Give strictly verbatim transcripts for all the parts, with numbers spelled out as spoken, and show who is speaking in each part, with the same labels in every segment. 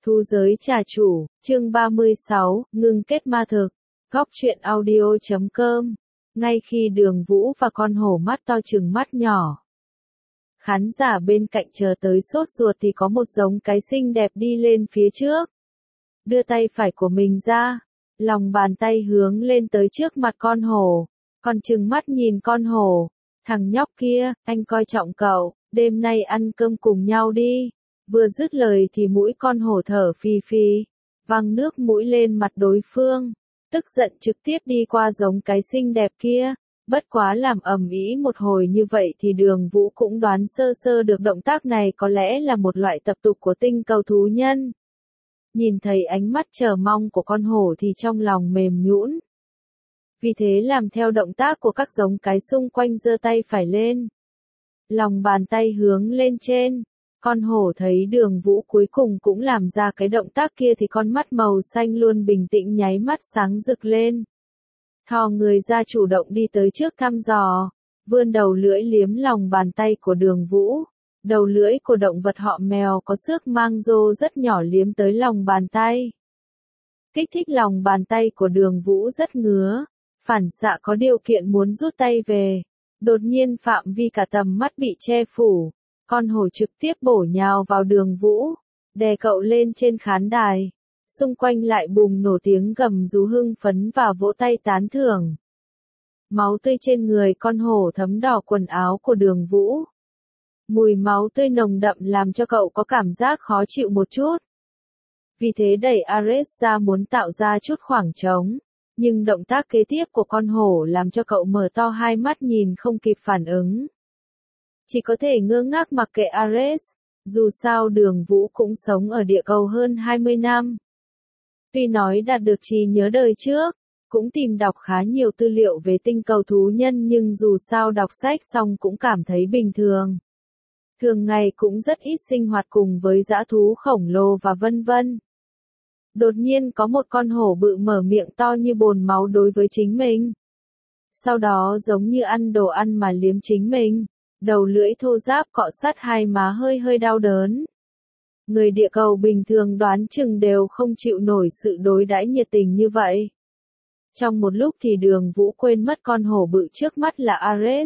Speaker 1: Thu giới trà chủ, chương ba mươi sáu, ngưng kết ma thực. Góc truyện audio chấm com. Ngay khi Đường Vũ và con hổ mắt to trừng mắt nhỏ, khán giả bên cạnh chờ tới sốt ruột thì có một giống cái xinh đẹp đi lên phía trước. Đưa tay phải của mình ra, lòng bàn tay hướng lên tới trước mặt con hổ, còn trừng mắt nhìn con hổ. Thằng nhóc kia, anh coi trọng cậu, đêm nay ăn cơm cùng nhau đi. Vừa dứt lời thì mũi con hổ thở phì phì, văng nước mũi lên mặt đối phương, tức giận trực tiếp đi qua giống cái xinh đẹp kia. Bất quá làm ầm ĩ một hồi như vậy thì Đường Vũ cũng đoán sơ sơ được động tác này có lẽ là một loại tập tục của tinh cầu thú nhân. Nhìn thấy ánh mắt chờ mong của con hổ thì trong lòng mềm nhũn. Vì thế làm theo động tác của các giống cái xung quanh giơ tay phải lên. Lòng bàn tay hướng lên trên. Con hổ thấy Đường Vũ cuối cùng cũng làm ra cái động tác kia thì con mắt màu xanh luôn bình tĩnh nháy mắt sáng rực lên. Thò người ra chủ động đi tới trước thăm dò, vươn đầu lưỡi liếm lòng bàn tay của Đường Vũ. Đầu lưỡi của động vật họ mèo có xước mang rô rất nhỏ liếm tới lòng bàn tay. Kích thích lòng bàn tay của Đường Vũ rất ngứa, phản xạ có điều kiện muốn rút tay về. Đột nhiên phạm vi cả tầm mắt bị che phủ. Con hổ trực tiếp bổ nhào vào Đường Vũ, đè cậu lên trên khán đài. Xung quanh lại bùng nổ tiếng gầm rú hưng phấn và vỗ tay tán thưởng. Máu tươi trên người con hổ thấm đỏ quần áo của Đường Vũ. Mùi máu tươi nồng đậm làm cho cậu có cảm giác khó chịu một chút. Vì thế đẩy Ares ra muốn tạo ra chút khoảng trống. Nhưng động tác kế tiếp của con hổ làm cho cậu mở to hai mắt nhìn không kịp phản ứng. Chỉ có thể ngơ ngác mặc kệ Ares, dù sao Đường Vũ cũng sống ở địa cầu hơn hai mươi năm. Tuy nói đạt được trí nhớ đời trước, cũng tìm đọc khá nhiều tư liệu về tinh cầu thú nhân nhưng dù sao đọc sách xong cũng cảm thấy bình thường. Thường ngày cũng rất ít sinh hoạt cùng với dã thú khổng lồ và vân vân. Đột nhiên có một con hổ bự mở miệng to như bồn máu đối với chính mình. Sau đó giống như ăn đồ ăn mà liếm chính mình. Đầu lưỡi thô ráp cọ sát hai má hơi hơi đau đớn. Người địa cầu bình thường đoán chừng đều không chịu nổi sự đối đãi nhiệt tình như vậy. Trong một lúc thì Đường Vũ quên mất con hổ bự trước mắt là Ares.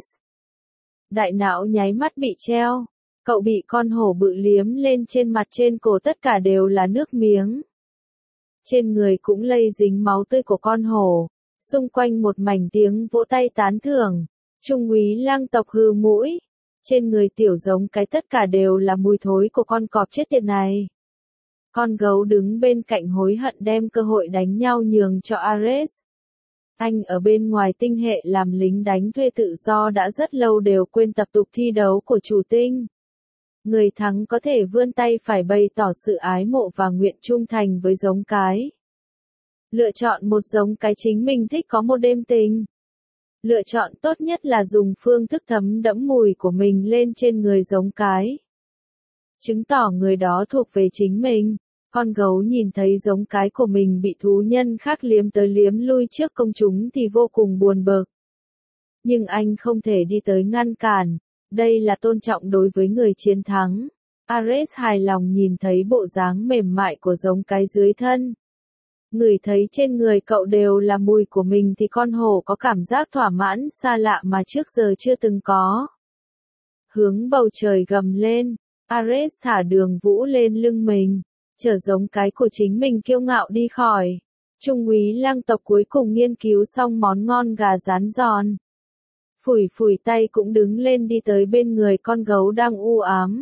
Speaker 1: Đại não nháy mắt bị treo. Cậu bị con hổ bự liếm lên trên mặt trên cổ tất cả đều là nước miếng. Trên người cũng lây dính máu tươi của con hổ. Xung quanh một mảnh tiếng vỗ tay tán thưởng. Trung úy lang tộc hừ mũi. Trên người tiểu giống cái tất cả đều là mùi thối của con cọp chết tiệt này. Con gấu đứng bên cạnh hối hận đem cơ hội đánh nhau nhường cho Ares. Anh ở bên ngoài tinh hệ làm lính đánh thuê tự do đã rất lâu đều quên tập tục thi đấu của chủ tinh. Người thắng có thể vươn tay phải bày tỏ sự ái mộ và nguyện trung thành với giống cái. Lựa chọn một giống cái chính mình thích có một đêm tình. Lựa chọn tốt nhất là dùng phương thức thấm đẫm mùi của mình lên trên người giống cái. Chứng tỏ người đó thuộc về chính mình. Con gấu nhìn thấy giống cái của mình bị thú nhân khác liếm tới liếm lui trước công chúng thì vô cùng buồn bực. Nhưng anh không thể đi tới ngăn cản. Đây là tôn trọng đối với người chiến thắng. Ares hài lòng nhìn thấy bộ dáng mềm mại của giống cái dưới thân. Ngửi thấy trên người cậu đều là mùi của mình thì con hổ có cảm giác thỏa mãn xa lạ mà trước giờ chưa từng có. Hướng bầu trời gầm lên, Ares thả Đường Vũ lên lưng mình, chở giống cái của chính mình kiêu ngạo đi khỏi. Trung úy lang tộc cuối cùng nghiên cứu xong món ngon gà rán giòn. Phủi phủi tay cũng đứng lên đi tới bên người con gấu đang u ám.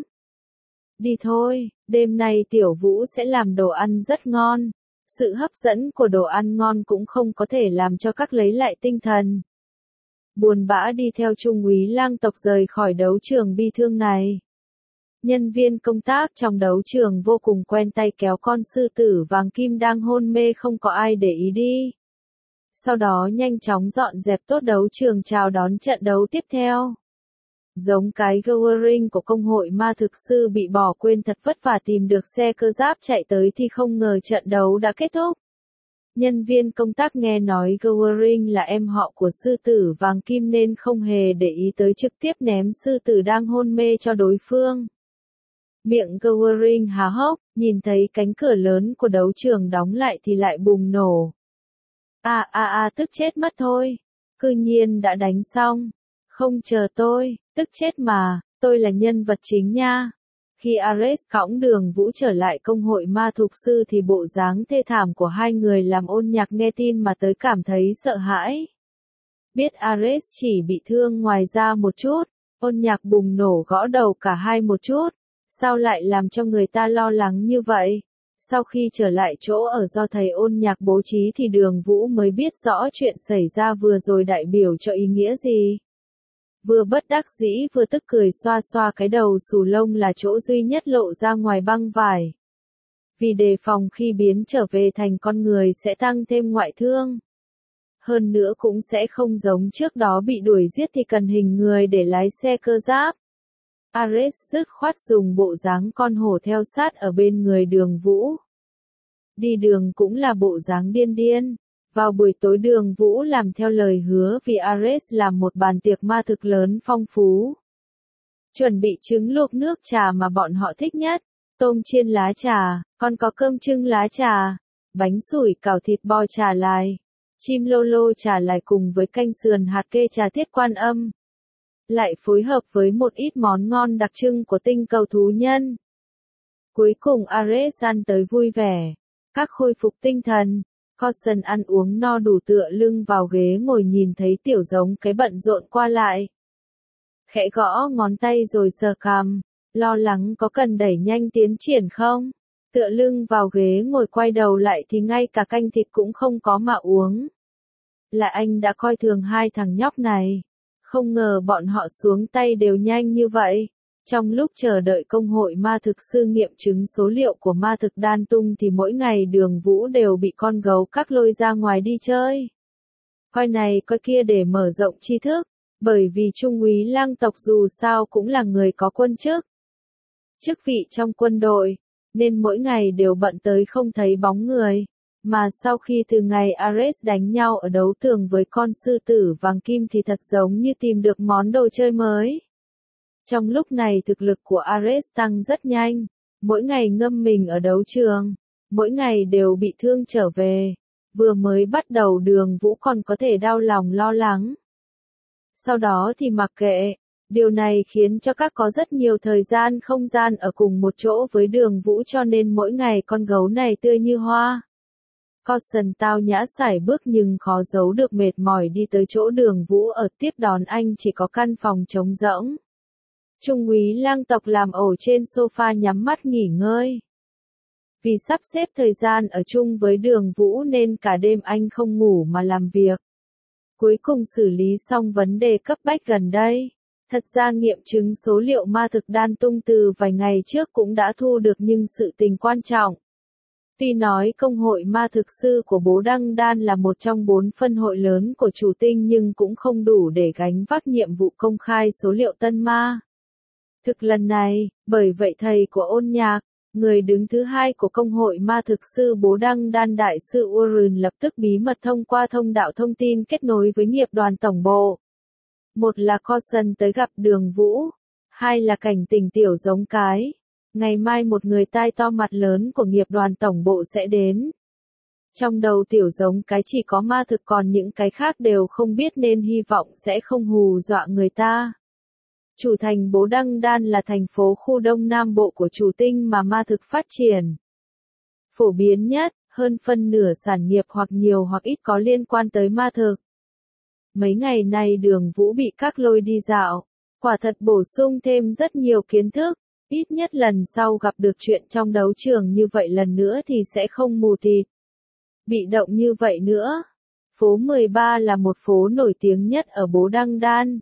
Speaker 1: Đi thôi, đêm nay Tiểu Vũ sẽ làm đồ ăn rất ngon. Sự hấp dẫn của đồ ăn ngon cũng không có thể làm cho các lấy lại tinh thần. Buồn bã đi theo Trung úy lang tộc rời khỏi đấu trường bi thương này. Nhân viên công tác trong đấu trường vô cùng quen tay kéo con sư tử vàng kim đang hôn mê không có ai để ý đi. Sau đó nhanh chóng dọn dẹp tốt đấu trường chào đón trận đấu tiếp theo. Giống cái Goering của công hội ma thực sư bị bỏ quên thật vất vả tìm được xe cơ giáp chạy tới thì không ngờ trận đấu đã kết thúc. Nhân viên công tác nghe nói Goering là em họ của sư tử vàng kim nên không hề để ý tới trực tiếp ném sư tử đang hôn mê cho đối phương. Miệng Goering há hốc, Nhìn thấy cánh cửa lớn của đấu trường đóng lại thì lại bùng nổ. À à à tức chết mất thôi. Cư nhiên đã đánh xong. Không chờ tôi, tức chết mà, tôi là nhân vật chính nha. Khi Ares cõng Đường Vũ trở lại công hội ma thục sư thì bộ dáng thê thảm của hai người làm Ôn Nhạc nghe tin mà tới cảm thấy sợ hãi. Biết Ares chỉ bị thương ngoài da một chút, Ôn Nhạc bùng nổ gõ đầu cả hai một chút. Sao lại làm cho người ta lo lắng như vậy? Sau khi trở lại chỗ ở do thầy Ôn Nhạc bố trí thì Đường Vũ mới biết rõ chuyện xảy ra vừa rồi đại biểu cho ý nghĩa gì. Vừa bất đắc dĩ vừa tức cười xoa xoa cái đầu xù lông là chỗ duy nhất lộ ra ngoài băng vải. Vì đề phòng khi biến trở về thành con người sẽ tăng thêm ngoại thương. Hơn nữa cũng sẽ không giống trước đó bị đuổi giết thì cần hình người để lái xe cơ giáp. Ares dứt khoát dùng bộ dáng con hổ theo sát ở bên người Đường Vũ. Đi đường cũng là bộ dáng điên điên. Vào buổi tối Đường Vũ làm theo lời hứa vì Ares làm một bàn tiệc ma thực lớn phong phú. Chuẩn bị trứng luộc nước trà mà bọn họ thích nhất, tôm chiên lá trà, còn có cơm trưng lá trà, bánh sủi cảo thịt bò trà lai, chim lô lô trà lai cùng với canh sườn hạt kê trà thiết Quan Âm. Lại phối hợp với một ít món ngon đặc trưng của tinh cầu thú nhân. Cuối cùng Ares ăn tới vui vẻ, các khôi phục tinh thần. Coulson ăn uống no đủ tựa lưng vào ghế ngồi nhìn thấy tiểu giống cái bận rộn qua lại. Khẽ gõ ngón tay rồi sờ cằm, lo lắng có cần đẩy nhanh tiến triển không? Tựa lưng vào ghế ngồi quay đầu lại thì ngay cả canh thịt cũng không có mà uống. Là anh đã coi thường hai thằng nhóc này. Không ngờ bọn họ xuống tay đều nhanh như vậy. Trong lúc chờ đợi công hội ma thực sư nghiệm chứng số liệu của ma thực đan tung thì mỗi ngày Đường Vũ đều bị con gấu các lôi ra ngoài đi chơi. Coi này coi kia để mở rộng tri thức, bởi vì Trung úy Lang tộc dù sao cũng là người có quân chức. Chức vị trong quân đội, nên mỗi ngày đều bận tới không thấy bóng người. Mà sau khi từ ngày Ares đánh nhau ở đấu tường với con sư tử vàng kim thì thật giống như tìm được món đồ chơi mới. Trong lúc này thực lực của Ares tăng rất nhanh, mỗi ngày ngâm mình ở đấu trường, mỗi ngày đều bị thương trở về, vừa mới bắt đầu Đường Vũ còn có thể đau lòng lo lắng. Sau đó thì mặc kệ, điều này khiến cho các có rất nhiều thời gian không gian ở cùng một chỗ với Đường Vũ cho nên mỗi ngày con gấu này tươi như hoa. Coulson tao nhã sải bước nhưng khó giấu được mệt mỏi đi tới chỗ Đường Vũ ở tiếp đón anh chỉ có căn phòng trống rỗng. Trung úy Lang tộc làm ổ trên sofa nhắm mắt nghỉ ngơi. Vì sắp xếp thời gian ở chung với Đường Vũ nên cả đêm anh không ngủ mà làm việc. Cuối cùng xử lý xong vấn đề cấp bách gần đây. Thật ra nghiệm chứng số liệu ma thực đan tung từ vài ngày trước cũng đã thu được nhưng sự tình quan trọng. Tuy nói công hội ma thực sư của Bố Đăng Đan là một trong bốn phân hội lớn của chủ tinh nhưng cũng không đủ để gánh vác nhiệm vụ công khai số liệu tân ma. Thực lần này, bởi vậy thầy của Ôn Nhạc, người đứng thứ hai của công hội ma thực sư Bố Đăng Đan Đại sư Urun lập tức bí mật thông qua thông đạo thông tin kết nối với nghiệp đoàn tổng bộ. Một là Coulson tới gặp Đường Vũ, hai là cảnh tình tiểu giống cái. Ngày mai một người tai to mặt lớn của nghiệp đoàn tổng bộ sẽ đến. Trong đầu tiểu giống cái chỉ có ma thực còn những cái khác đều không biết nên hy vọng sẽ không hù dọa người ta. Chủ thành Bố Đăng Đan là thành phố khu đông nam bộ của chủ tinh mà ma thực phát triển. Phổ biến nhất, hơn phân nửa sản nghiệp hoặc nhiều hoặc ít có liên quan tới ma thực. Mấy ngày nay Đường Vũ bị các lôi đi dạo, quả thật bổ sung thêm rất nhiều kiến thức. Ít nhất lần sau gặp được chuyện trong đấu trường như vậy lần nữa thì sẽ không mù tịt. Bị động như vậy nữa. Phố mười ba là một phố nổi tiếng nhất ở Bố Đăng Đan.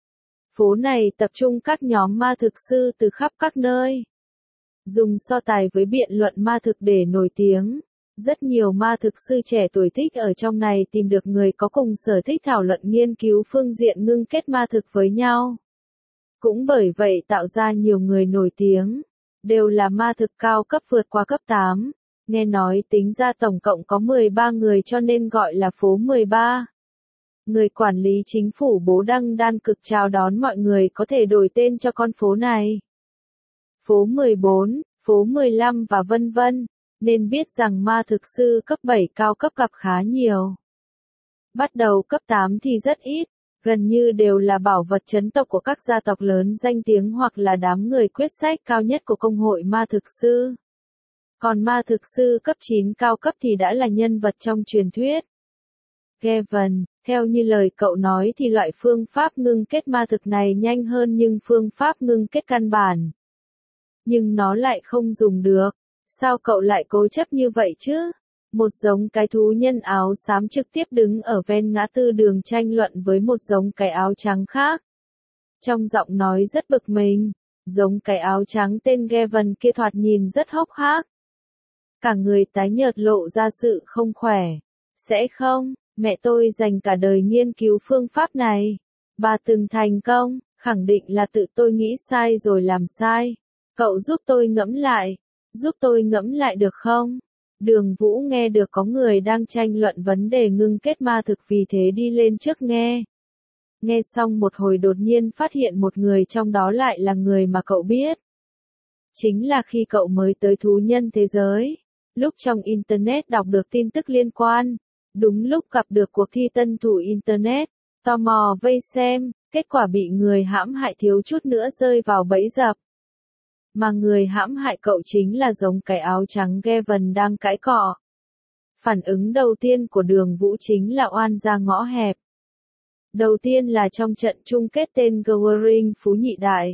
Speaker 1: Phố này tập trung các nhóm ma thực sư từ khắp các nơi. Dùng so tài với biện luận ma thực để nổi tiếng. Rất nhiều ma thực sư trẻ tuổi thích ở trong này tìm được người có cùng sở thích thảo luận nghiên cứu phương diện ngưng kết ma thực với nhau. Cũng bởi vậy tạo ra nhiều người nổi tiếng, đều là ma thực cao cấp vượt qua cấp tám. Nghe nói tính ra tổng cộng có mười ba người cho nên gọi là phố mười ba. Người quản lý chính phủ Bố Đăng Đan cực chào đón mọi người có thể đổi tên cho con phố này. Phố mười bốn, phố mười lăm và vân vân, nên biết rằng ma thực sư cấp bảy cao cấp gặp khá nhiều. Bắt đầu cấp tám thì rất ít, gần như đều là bảo vật trấn tộc của các gia tộc lớn danh tiếng hoặc là đám người quyết sách cao nhất của công hội ma thực sư. Còn ma thực sư cấp chín cao cấp thì đã là nhân vật trong truyền thuyết. Gavin, theo như lời cậu nói thì loại phương pháp ngưng kết ma thực này nhanh hơn nhưng phương pháp ngưng kết căn bản. Nhưng nó lại không dùng được. Sao cậu lại cố chấp như vậy chứ? Một giống cái thú nhân áo xám trực tiếp đứng ở ven ngã tư đường tranh luận với một giống cái áo trắng khác. Trong giọng nói rất bực mình, giống cái áo trắng tên Gavin kia thoạt nhìn rất hốc hác. Cả người tái nhợt lộ ra sự không khỏe. Sẽ không, mẹ tôi dành cả đời nghiên cứu phương pháp này. Bà từng thành công, khẳng định là tự tôi nghĩ sai rồi làm sai. Cậu giúp tôi ngẫm lại, giúp tôi ngẫm lại được không? Đường Vũ nghe được có người đang tranh luận vấn đề ngưng kết ma thực vì thế đi lên trước nghe. Nghe xong một hồi đột nhiên phát hiện một người trong đó lại là người mà cậu biết. Chính là khi cậu mới tới thú nhân thế giới. Lúc trong Internet đọc được tin tức liên quan. Đúng lúc gặp được cuộc thi tân thủ Internet. Tò mò vây xem, kết quả bị người hãm hại thiếu chút nữa rơi vào bẫy dập. Mà người hãm hại cậu chính là giống cái áo trắng Gavin đang cãi cọ. Phản ứng đầu tiên của Đường Vũ chính là oan ra ngõ hẹp. Đầu tiên là trong trận chung kết tên Gathering Phú Nhị Đại.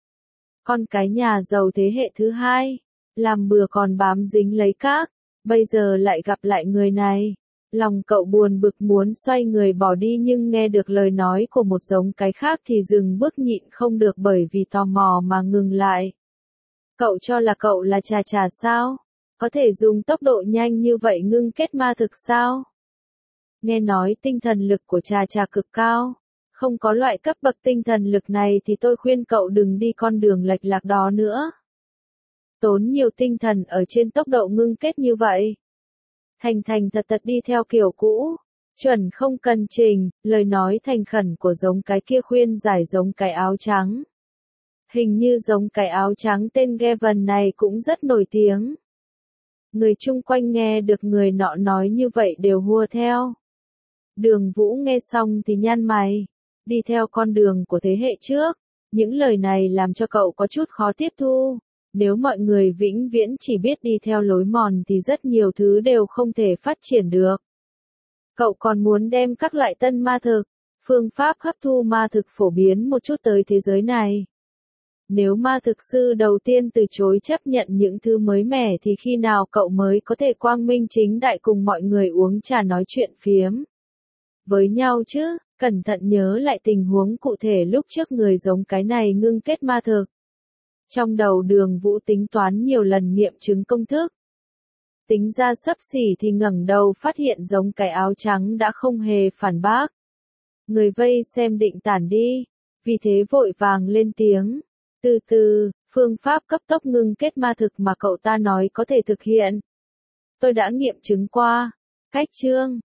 Speaker 1: Con cái nhà giàu thế hệ thứ hai, làm bừa còn bám dính lấy các, bây giờ lại gặp lại người này. Lòng cậu buồn bực muốn xoay người bỏ đi nhưng nghe được lời nói của một giống cái khác thì dừng bước nhịn không được bởi vì tò mò mà ngừng lại. Cậu cho là cậu là Trà Trà sao? Có thể dùng tốc độ nhanh như vậy ngưng kết ma thực sao? Nghe nói tinh thần lực của Trà Trà cực cao. Không có loại cấp bậc tinh thần lực này thì tôi khuyên cậu đừng đi con đường lệch lạc đó nữa. Tốn nhiều tinh thần ở trên tốc độ ngưng kết như vậy. Thành thành thật thật đi theo kiểu cũ. Chuẩn không cần trình, lời nói thành khẩn của giống cái kia khuyên giải giống cái áo trắng. Hình như giống cái áo trắng tên Gavin này cũng rất nổi tiếng. Người chung quanh nghe được người nọ nói như vậy đều hùa theo. Đường Vũ nghe xong thì nhăn mày. Đi theo con đường của thế hệ trước. Những lời này làm cho cậu có chút khó tiếp thu. Nếu mọi người vĩnh viễn chỉ biết đi theo lối mòn thì rất nhiều thứ đều không thể phát triển được. Cậu còn muốn đem các loại tân ma thực, phương pháp hấp thu ma thực phổ biến một chút tới thế giới này. Nếu ma thực sư đầu tiên từ chối chấp nhận những thứ mới mẻ thì khi nào cậu mới có thể quang minh chính đại cùng mọi người uống trà nói chuyện phiếm với nhau chứ? Cẩn thận nhớ lại tình huống cụ thể lúc trước người giống cái này ngưng kết ma thực. Trong đầu Đường Vũ tính toán nhiều lần nghiệm chứng công thức. Tính ra xấp xỉ thì ngẩng đầu phát hiện giống cái áo trắng đã không hề phản bác. Người vây xem định tản đi, vì thế vội vàng lên tiếng. Từ từ, phương pháp cấp tốc ngưng kết ma thực mà cậu ta nói có thể thực hiện. Tôi đã nghiệm chứng qua. Cách chương